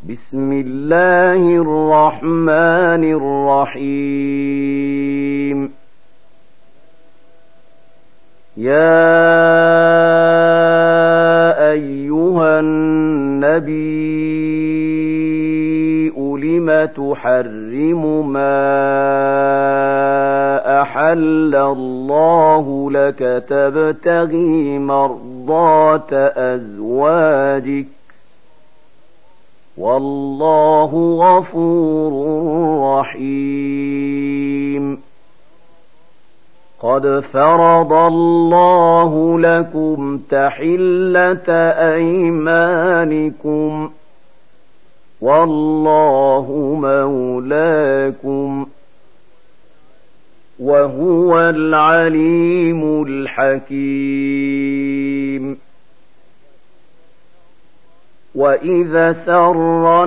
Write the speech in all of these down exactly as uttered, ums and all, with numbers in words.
بسم الله الرحمن الرحيم. يا أيها النبي لم تحرم ما أحل الله لك تبتغي مرضات أزواجك والله غفور رحيم. قد فرض الله لكم تحلة أيمانكم والله مولاكم وهو العليم الحكيم. وإذا سر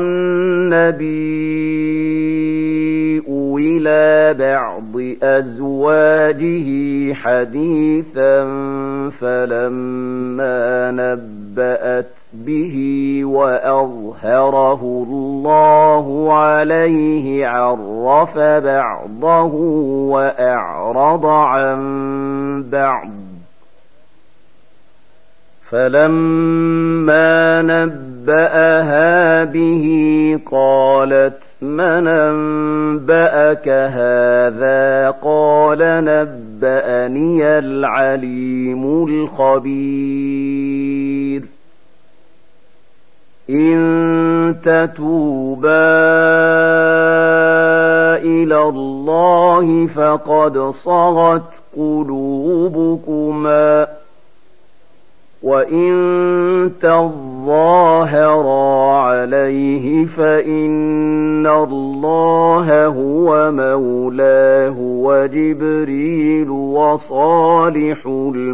النبي إلى بعض أزواجه حديثا فلما نبأت به وأظهره الله عليه عرف بعضه وأعرض عن بعض. فلما نبأها به قالت من أنبأك هذا؟ قال نبأني العليم الخبير. إن تتوبا إلى الله فقد صغت قلوبكما وإن تظاهرا عليه فإن الله هو مولاه وجبريل وصالح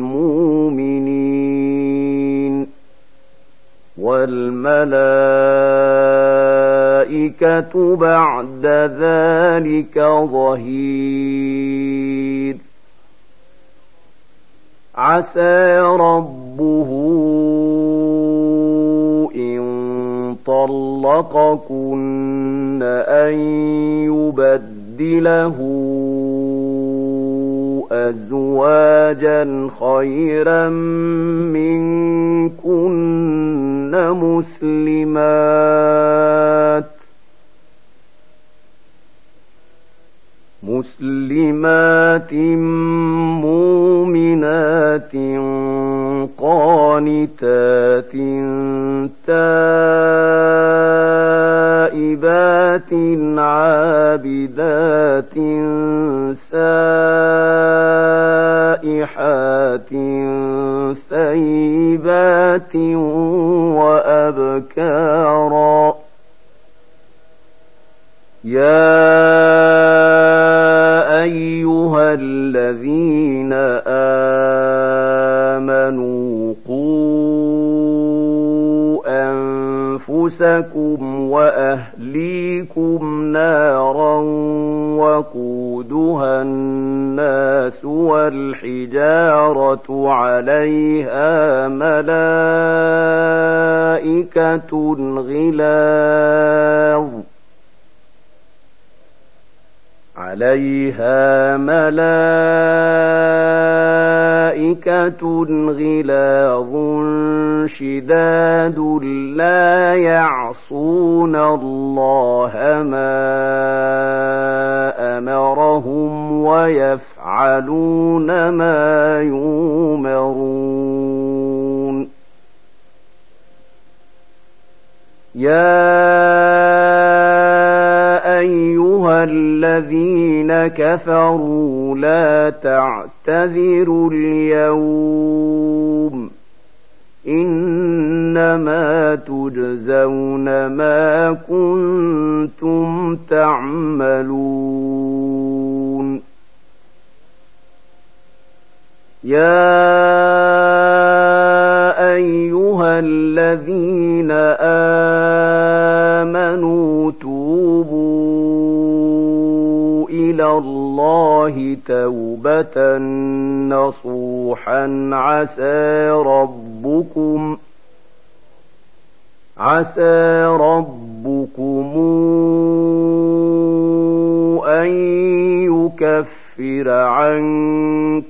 المؤمنين والملائكة بعد ذلك ظهير. عسى ربه إن طلقكن أن يبدله أزواجا خيرا منكن مسلمات مسلمات مؤمنات قانتات تائبات عابدات سائحات ثيبات وأبكارا. يا أيها الذين آمنوا قوا أنفسكم وأهليكم نارا وقودها الناس والحجارة عليها ملائكة غلاظ عليها ملائكة غلاظ شداد لا يعصون الله ما أمرهم ويفعلون ما يؤمرون. يا أيها الذين كفروا لا تعتذروا اليوم إنما تجزون ما كنتم تعملون. يا أيها الذين آمنوا توبوا إلى الله توبة نصوحا عسى ربكم عسى ربكم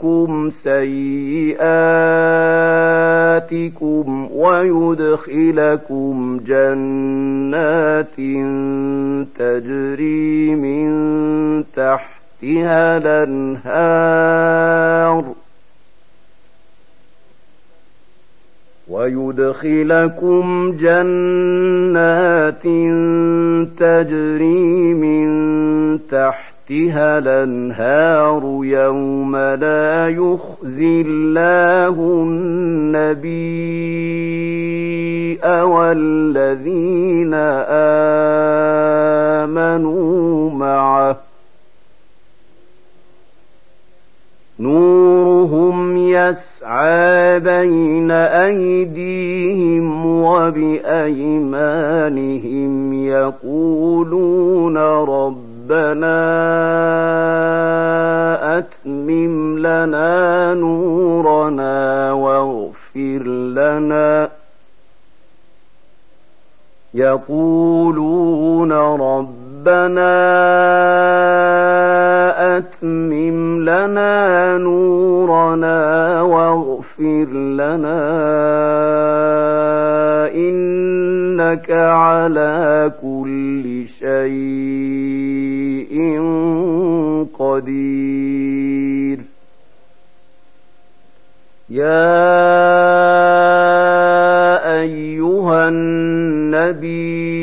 عنكم سيئاتكم ويدخلكم جنات تجري من تحتها الأنهار ويدخلكم جنات تجري من تحتها الأنهار يوم لا يخزي الله النبي والذين آمنوا معه نورهم يسعى بين أيديهم وبأيمانهم يقولون ربنا أتمم لنا نورنا واغفر لنا يقولون ربنا أتمم لنا نورنا واغفر لنا إنك على كل شيء قدير يا أيها النبي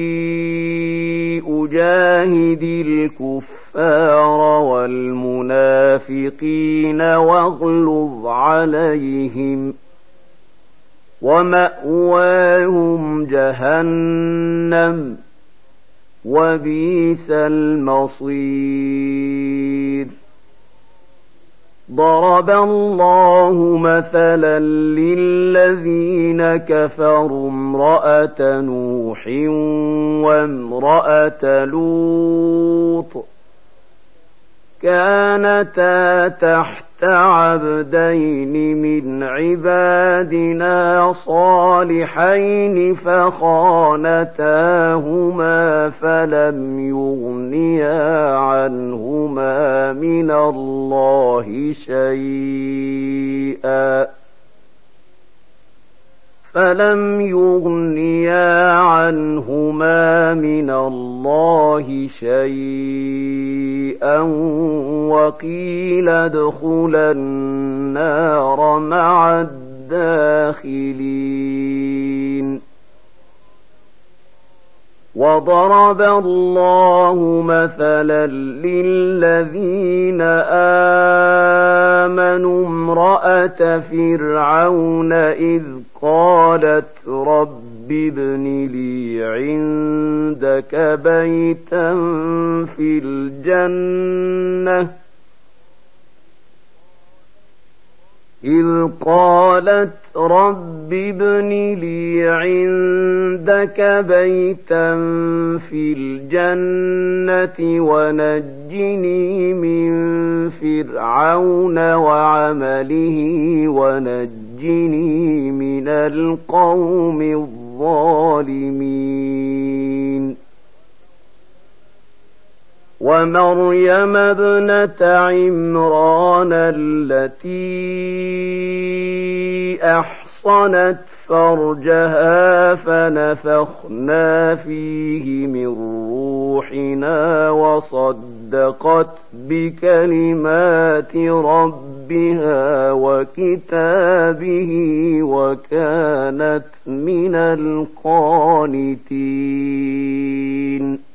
أجاهد الكفار والمنافقين واغلظ عليهم ومأواهم جهنم وبئس المصير ضرب الله مثلا للذين كفروا امرأة نوح وامرأة لوط كانتا تحت عبدين من عبادنا صالحين فخانتاهما فلم يغنيا عنهما من الله شيئا فلم يغنيا عنهما من الله شيئا وقيل ادخلا النار مع الداخلين وضرب الله مثلا للذين آمنوا امرأة فرعون إذ قالت رب ابن لي عندك بيتا في الجنة إذ قالت رب ابن لي عندك بيتا في الجنة ونجني من فرعون وعمله ونجني من القوم الظالمين ومريم ابنة عمران التي أحصنت فرجها فنفخنا فيه من روحنا وصدقت بكلمات ربها وكتابه وكانت من القانتين